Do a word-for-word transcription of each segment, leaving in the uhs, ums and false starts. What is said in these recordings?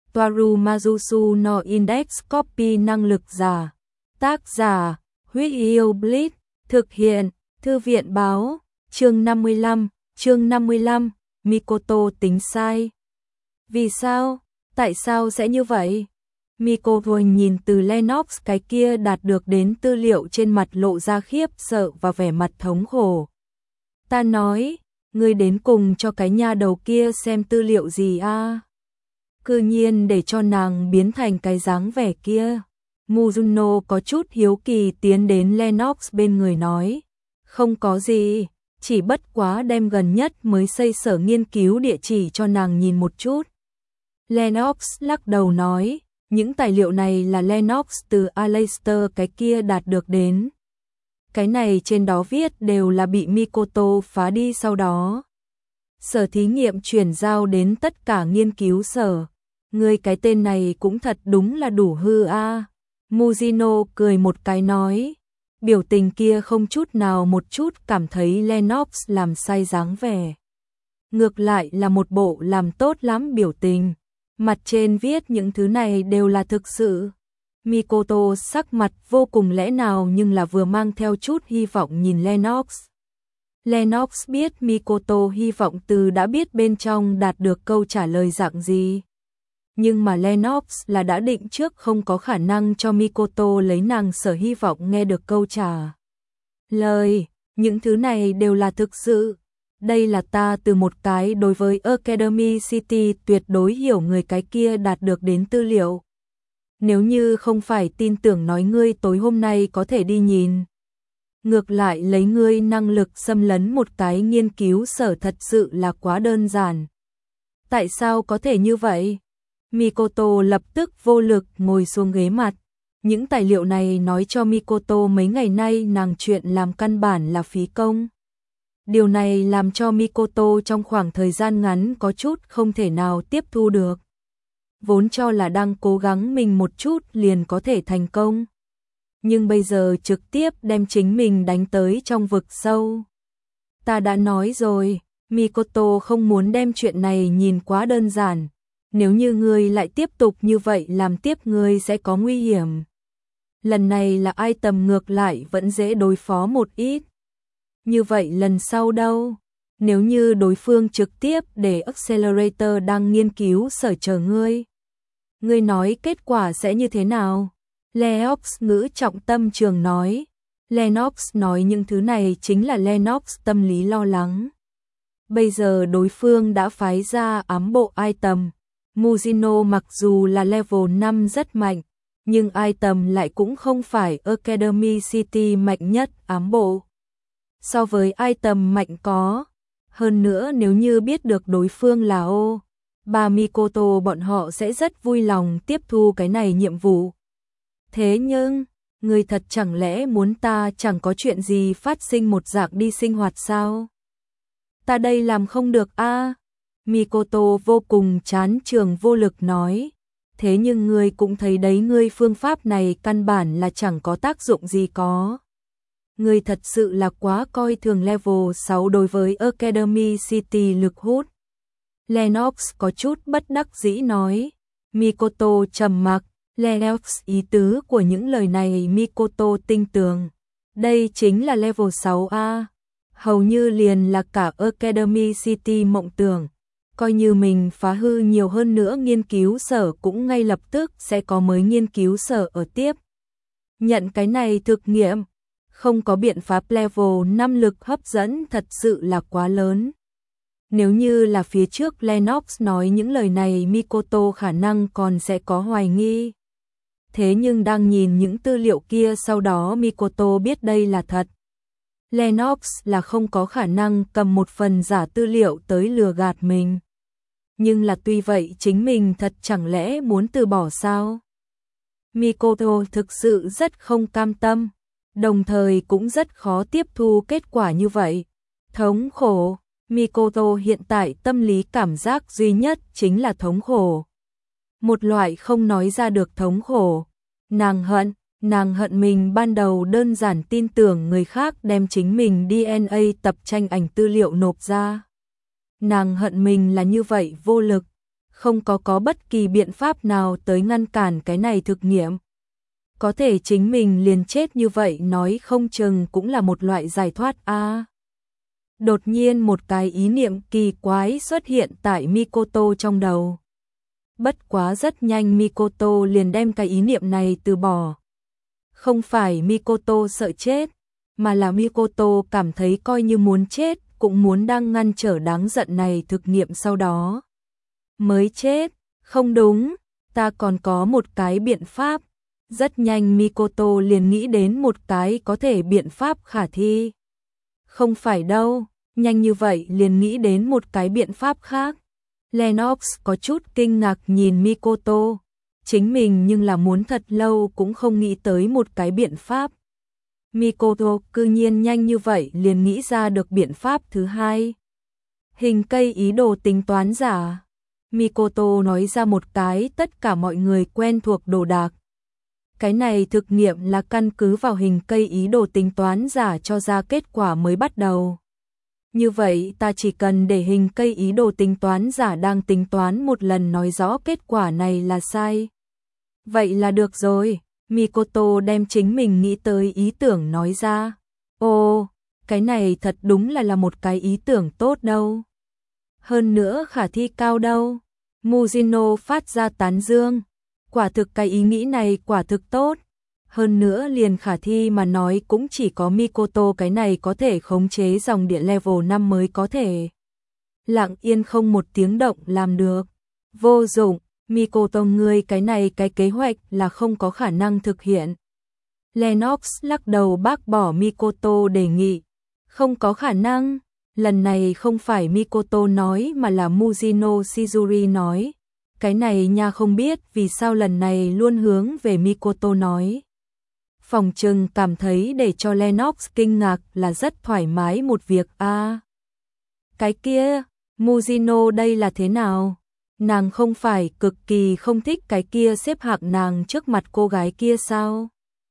Toaru Majusu no Index Copy năng lực giả. Tác giả, Huyết Yêu Bleach, thực hiện, Thư viện báo, chương năm mươi lăm, chương năm mươi lăm, Mikoto tính sai. Vì sao? Tại sao sẽ như vậy? Mikoto nhìn từ Lennox cái kia đạt được đến tư liệu trên mặt lộ ra khiếp sợ và vẻ mặt thống khổ. Ta nói, ngươi đến cùng cho cái nha đầu kia xem tư liệu gì a? Cư nhiên để cho nàng biến thành cái dáng vẻ kia. Mizuno có chút hiếu kỳ tiến đến Lennox bên người nói, không có gì, chỉ bất quá đem gần nhất mới xây sở nghiên cứu địa chỉ cho nàng nhìn một chút. Lennox lắc đầu nói, những tài liệu này là Lennox từ Aleister cái kia đạt được đến. Cái này trên đó viết đều là bị Mikoto phá đi sau đó. Sở thí nghiệm chuyển giao đến tất cả nghiên cứu sở. Người cái tên này cũng thật đúng là đủ hư a. À. Muzino cười một cái nói, biểu tình kia không chút nào một chút cảm thấy Lennox làm sai dáng vẻ. Ngược lại là một bộ làm tốt lắm biểu tình. Mặt trên viết những thứ này đều là thực sự. Mikoto sắc mặt vô cùng lẽ nào nhưng là vừa mang theo chút hy vọng nhìn Lennox. Lennox biết Mikoto hy vọng từ đã biết bên trong đạt được câu trả lời dạng gì. Nhưng mà Lennox là đã định trước không có khả năng cho Mikoto lấy nàng sở hy vọng nghe được câu trả lời. Những thứ này đều là thực sự. Đây là ta từ một cái đối với Academy City tuyệt đối hiểu người cái kia đạt được đến tư liệu. Nếu như không phải tin tưởng nói ngươi tối hôm nay có thể đi nhìn. Ngược lại lấy ngươi năng lực xâm lấn một cái nghiên cứu sở thật sự là quá đơn giản. Tại sao có thể như vậy? Mikoto lập tức vô lực ngồi xuống ghế mặt. Những tài liệu này nói cho Mikoto mấy ngày nay nàng chuyện làm căn bản là phí công. Điều này làm cho Mikoto trong khoảng thời gian ngắn có chút không thể nào tiếp thu được. Vốn cho là đang cố gắng mình một chút liền có thể thành công. Nhưng bây giờ trực tiếp đem chính mình đánh tới trong vực sâu. Ta đã nói rồi, Mikoto không muốn đem chuyện này nhìn quá đơn giản. Nếu như ngươi lại tiếp tục như vậy làm tiếp ngươi sẽ có nguy hiểm. Lần này là ai tầm ngược lại vẫn dễ đối phó một ít. Như vậy lần sau đâu? Nếu như đối phương trực tiếp để Accelerator đang nghiên cứu sở chờ ngươi. Ngươi nói kết quả sẽ như thế nào? Lennox ngữ trọng tâm trường nói. Lennox nói những thứ này chính là Lennox tâm lý lo lắng. Bây giờ đối phương đã phái ra ám bộ item. Muzino mặc dù là level năm rất mạnh, nhưng item lại cũng không phải Academy City mạnh nhất ám bộ. So với item mạnh có, hơn nữa nếu như biết được đối phương là ô, bà Mikoto bọn họ sẽ rất vui lòng tiếp thu cái này nhiệm vụ. Thế nhưng, người thật chẳng lẽ muốn ta chẳng có chuyện gì phát sinh một dạng đi sinh hoạt sao? Ta đây làm không được a. À? Mikoto vô cùng chán trường vô lực nói. Thế nhưng ngươi cũng thấy đấy ngươi phương pháp này căn bản là chẳng có tác dụng gì có. Ngươi thật sự là quá coi thường level sáu đối với Academy City lực hút. Lennox có chút bất đắc dĩ nói. Mikoto trầm mặc. Lennox ý tứ của những lời này Mikoto tinh tường. Đây chính là level sáu a. Hầu như liền là cả Academy City mộng tưởng. Coi như mình phá hư nhiều hơn nữa nghiên cứu sở cũng ngay lập tức sẽ có mới nghiên cứu sở ở tiếp. Nhận cái này thực nghiệm. Không có biện pháp level năm lực hấp dẫn thật sự là quá lớn. Nếu như là phía trước Lennox nói những lời này Mikoto khả năng còn sẽ có hoài nghi. Thế nhưng đang nhìn những tư liệu kia sau đó Mikoto biết đây là thật. Lennox là không có khả năng cầm một phần giả tư liệu tới lừa gạt mình. Nhưng là tuy vậy chính mình thật chẳng lẽ muốn từ bỏ sao? Mikoto thực sự rất không cam tâm, đồng thời cũng rất khó tiếp thu kết quả như vậy. Thống khổ, Mikoto hiện tại tâm lý cảm giác duy nhất chính là thống khổ. Một loại không nói ra được thống khổ. Nàng hận, nàng hận mình ban đầu đơn giản tin tưởng người khác đem chính mình đê en a tập tranh ảnh tư liệu nộp ra. Nàng hận mình là như vậy vô lực, không có có bất kỳ biện pháp nào tới ngăn cản cái này thực nghiệm. Có thể chính mình liền chết như vậy nói không chừng cũng là một loại giải thoát a. À. Đột nhiên một cái ý niệm kỳ quái xuất hiện tại Mikoto trong đầu. Bất quá rất nhanh Mikoto liền đem cái ý niệm này từ bỏ. Không phải Mikoto sợ chết, mà là Mikoto cảm thấy coi như muốn chết, cũng muốn đang ngăn trở đáng giận này thực nghiệm sau đó. Mới chết, không đúng, ta còn có một cái biện pháp. Rất nhanh Mikoto liền nghĩ đến một cái có thể biện pháp khả thi. Không phải đâu, nhanh như vậy liền nghĩ đến một cái biện pháp khác. Lennox có chút kinh ngạc nhìn Mikoto. Chính mình nhưng là muốn thật lâu cũng không nghĩ tới một cái biện pháp. Mikoto cư nhiên nhanh như vậy liền nghĩ ra được biện pháp thứ hai. Hình cây ý đồ tính toán giả. Mikoto nói ra một cái tất cả mọi người quen thuộc đồ đạc. Cái này thực nghiệm là căn cứ vào hình cây ý đồ tính toán giả cho ra kết quả mới bắt đầu. Như vậy ta chỉ cần để hình cây ý đồ tính toán giả đang tính toán một lần nói rõ kết quả này là sai. Vậy là được rồi, Mikoto đem chính mình nghĩ tới ý tưởng nói ra. Ồ, cái này thật đúng là là một cái ý tưởng tốt đâu. Hơn nữa khả thi cao đâu. Mujino phát ra tán dương. Quả thực cái ý nghĩ này quả thực tốt. Hơn nữa liền khả thi mà nói cũng chỉ có Mikoto cái này có thể khống chế dòng điện level năm mới có thể. Lặng yên không một tiếng động làm được. Vô dụng, Mikoto ngươi cái này cái kế hoạch là không có khả năng thực hiện. Lennox lắc đầu bác bỏ Mikoto đề nghị. Không có khả năng, lần này không phải Mikoto nói mà là Mujino Shizuri nói. Cái này nha không biết vì sao lần này luôn hướng về Mikoto nói. Phòng trừng cảm thấy để cho Lennox kinh ngạc là rất thoải mái một việc a. À, cái kia, Mujino đây là thế nào? Nàng không phải cực kỳ không thích cái kia xếp hạng nàng trước mặt cô gái kia sao?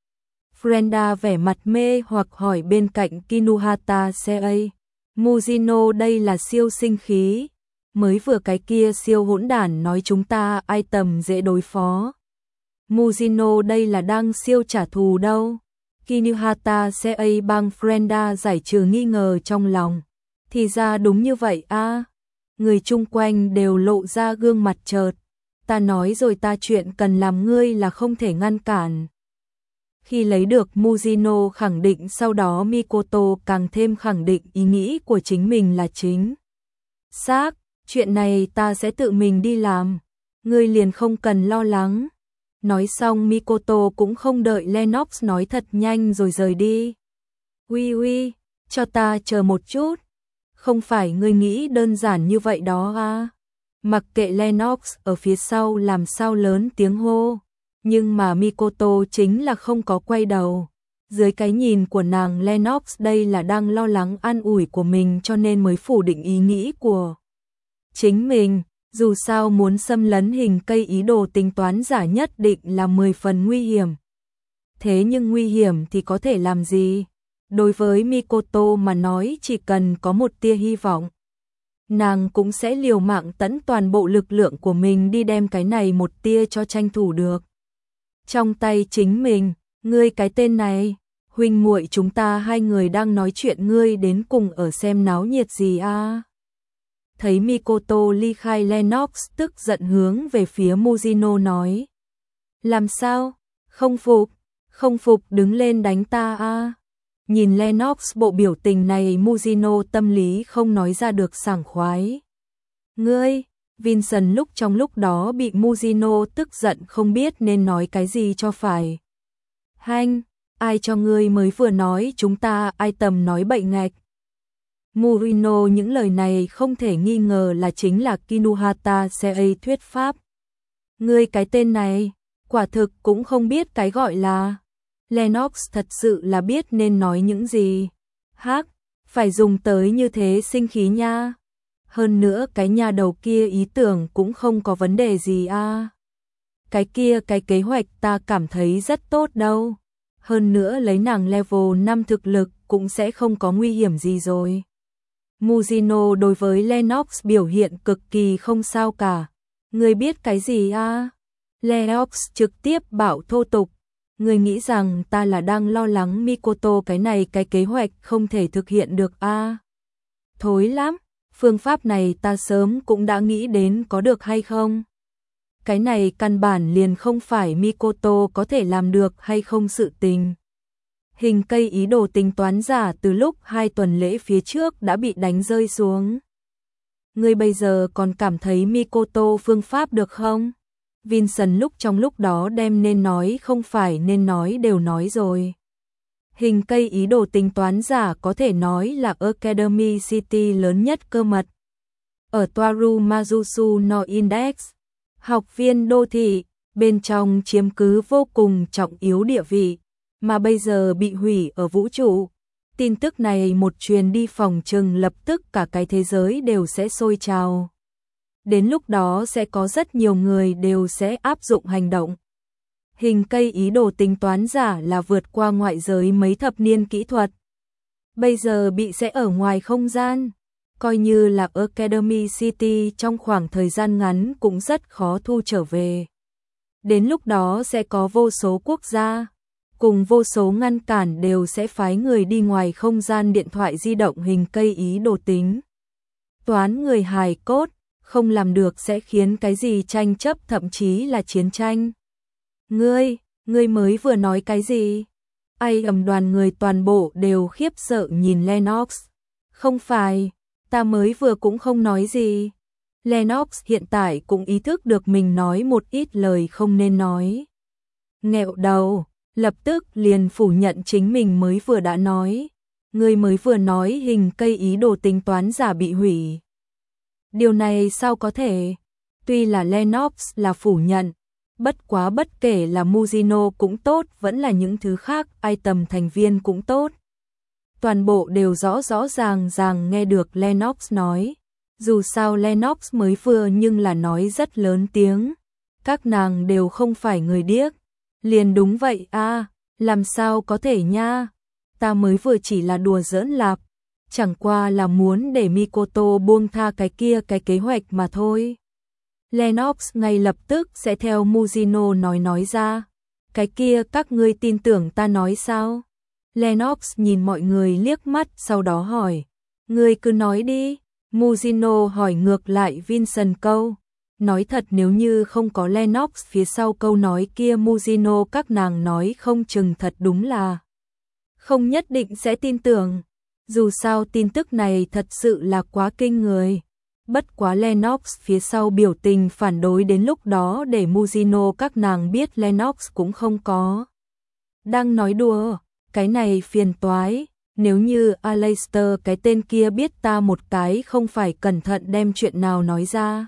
Frenda vẻ mặt mê hoặc hỏi bên cạnh Kinuhata Sei. Mujino đây là siêu sinh khí. Mới vừa cái kia siêu hỗn đản nói chúng ta ai tầm dễ đối phó. Mujino đây là đang siêu trả thù đâu. Kinuhata Sei bang Frenda giải trừ nghi ngờ trong lòng. Thì ra đúng như vậy a. À. Người chung quanh đều lộ ra gương mặt chợt. Ta nói rồi ta chuyện cần làm ngươi là không thể ngăn cản. Khi lấy được Mujino khẳng định sau đó Mikoto càng thêm khẳng định ý nghĩ của chính mình là chính xác, chuyện này ta sẽ tự mình đi làm, ngươi liền không cần lo lắng. Nói xong Mikoto cũng không đợi Lennox nói thật nhanh rồi rời đi. Uy uy, cho ta chờ một chút. Không phải ngươi nghĩ đơn giản như vậy đó à. Mặc kệ Lennox ở phía sau làm sao lớn tiếng hô. Nhưng mà Mikoto chính là không có quay đầu. Dưới cái nhìn của nàng Lennox đây là đang lo lắng an ủi của mình cho nên mới phủ định ý nghĩ của chính mình. Dù sao muốn xâm lấn hình cây ý đồ tính toán giả nhất định là mười phần nguy hiểm. Thế nhưng nguy hiểm thì có thể làm gì? Đối với Mikoto mà nói chỉ cần có một tia hy vọng. Nàng cũng sẽ liều mạng tận toàn bộ lực lượng của mình đi đem cái này một tia cho tranh thủ được. Trong tay chính mình, ngươi cái tên này, huynh muội chúng ta hai người đang nói chuyện ngươi đến cùng ở xem náo nhiệt gì a? À? Thấy Mikoto ly khai Lennox tức giận hướng về phía Mujino nói. Làm sao? Không phục, không phục đứng lên đánh ta a. À? Nhìn Lennox bộ biểu tình này Mujino tâm lý không nói ra được sảng khoái. Ngươi, Vincent lúc trong lúc đó bị Mujino tức giận không biết nên nói cái gì cho phải. Hanh, ai cho ngươi mới vừa nói chúng ta ai tầm nói bệnh ngạch. Murino những lời này không thể nghi ngờ là chính là Kinuhata Sei thuyết pháp. Ngươi cái tên này, quả thực cũng không biết cái gọi là. Lennox thật sự là biết nên nói những gì. Hắc, phải dùng tới như thế sinh khí nha. Hơn nữa cái nhà đầu kia ý tưởng cũng không có vấn đề gì a. À. Cái kia cái kế hoạch ta cảm thấy rất tốt đâu. Hơn nữa lấy nàng level năm thực lực cũng sẽ không có nguy hiểm gì rồi. Mujino đối với Lennox biểu hiện cực kỳ không sao cả. Ngươi biết cái gì a? Lennox trực tiếp bảo thô tục. Ngươi nghĩ rằng ta là đang lo lắng Mikoto cái này cái kế hoạch không thể thực hiện được a? Thối lắm, phương pháp này ta sớm cũng đã nghĩ đến có được hay không? Cái này căn bản liền không phải Mikoto có thể làm được hay không sự tình. Hình cây ý đồ tính toán giả từ lúc hai tuần lễ phía trước đã bị đánh rơi xuống. Ngươi bây giờ còn cảm thấy Mikoto phương pháp được không? Vincent lúc trong lúc đó đem nên nói không phải nên nói đều nói rồi. Hình cây ý đồ tính toán giả có thể nói là Academy City lớn nhất cơ mật. Ở Toaru Mazusu no Index, học viên đô thị, bên trong chiếm cứ vô cùng trọng yếu địa vị, mà bây giờ bị hủy ở vũ trụ. Tin tức này một truyền đi phòng trừng lập tức cả cái thế giới đều sẽ sôi trào. Đến lúc đó sẽ có rất nhiều người đều sẽ áp dụng hành động. Hình cây ý đồ tính toán giả là vượt qua ngoại giới mấy thập niên kỹ thuật. Bây giờ bị sẽ ở ngoài không gian. Coi như là Academy City trong khoảng thời gian ngắn cũng rất khó thu trở về. Đến lúc đó sẽ có vô số quốc gia, cùng vô số ngăn cản đều sẽ phái người đi ngoài không gian điện thoại di động hình cây ý đồ tính. Toán người hài cốt, không làm được sẽ khiến cái gì tranh chấp thậm chí là chiến tranh. Ngươi, ngươi mới vừa nói cái gì? Ai ầm đoàn người toàn bộ đều khiếp sợ nhìn Lennox. Không phải, ta mới vừa cũng không nói gì. Lennox hiện tại cũng ý thức được mình nói một ít lời không nên nói. Nghẹo đầu, lập tức liền phủ nhận chính mình mới vừa đã nói. Ngươi mới vừa nói hình cây ý đồ tính toán giả bị hủy. Điều này sao có thể? Tuy là Lennox là phủ nhận, bất quá bất kể là Mujino cũng tốt, vẫn là những thứ khác, item thành viên cũng tốt. Toàn bộ đều rõ rõ ràng ràng nghe được Lennox nói. Dù sao Lennox mới vừa nhưng là nói rất lớn tiếng. Các nàng đều không phải người điếc. Liền đúng vậy a, làm sao có thể nha? Ta mới vừa chỉ là đùa giỡn lạp. Chẳng qua là muốn để Mikoto buông tha cái kia cái kế hoạch mà thôi. Lennox ngay lập tức sẽ theo Mujino nói nói ra. Cái kia các ngươi tin tưởng ta nói sao? Lennox nhìn mọi người liếc mắt sau đó hỏi. Ngươi cứ nói đi. Mujino hỏi ngược lại Vincent câu. Nói thật nếu như không có Lennox phía sau câu nói kia Mujino các nàng nói không chừng thật đúng là không nhất định sẽ tin tưởng. Dù sao tin tức này thật sự là quá kinh người. Bất quá Lennox phía sau biểu tình phản đối đến lúc đó để Mujino các nàng biết Lennox cũng không có đang nói đùa, cái này phiền toái. Nếu như Aleister cái tên kia biết ta một cái không phải cẩn thận đem chuyện nào nói ra,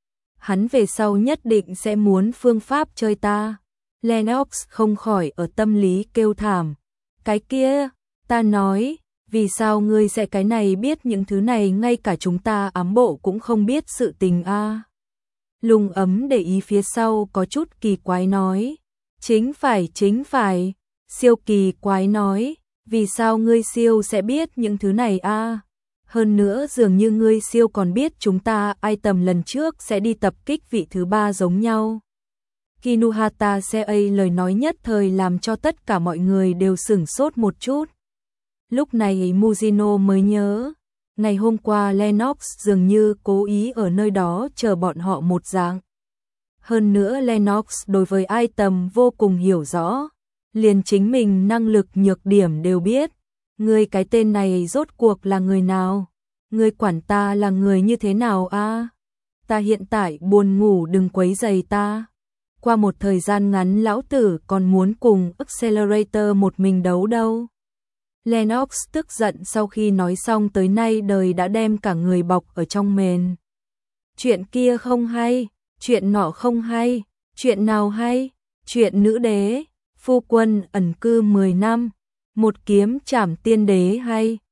hắn về sau nhất định sẽ muốn phương pháp chơi ta. Lennox không khỏi ở tâm lý kêu thảm. Cái kia, ta nói, vì sao ngươi sẽ cái này biết những thứ này ngay cả chúng ta ám bộ cũng không biết sự tình a? À? Lùng ấm để ý phía sau có chút kỳ quái nói. Chính phải chính phải, siêu kỳ quái nói. Vì sao ngươi siêu sẽ biết những thứ này a? À? Hơn nữa dường như ngươi siêu còn biết chúng ta item lần trước sẽ đi tập kích vị thứ ba giống nhau. Kinuhata Sei lời nói nhất thời làm cho tất cả mọi người đều sửng sốt một chút. Lúc này Mujino mới nhớ, ngày hôm qua Lennox dường như cố ý ở nơi đó chờ bọn họ một dạng. Hơn nữa Lennox đối với item vô cùng hiểu rõ, liền chính mình năng lực nhược điểm đều biết. Ngươi cái tên này rốt cuộc là người nào? Ngươi quản ta là người như thế nào a? À? Ta hiện tại buồn ngủ đừng quấy rầy ta. Qua một thời gian ngắn lão tử còn muốn cùng Accelerator một mình đấu đâu. Lennox tức giận sau khi nói xong tới nay đời đã đem cả người bọc ở trong mền. Chuyện kia không hay, chuyện nọ không hay, chuyện nào hay, chuyện nữ đế, phu quân ẩn cư mười năm, một kiếm trảm tiên đế hay.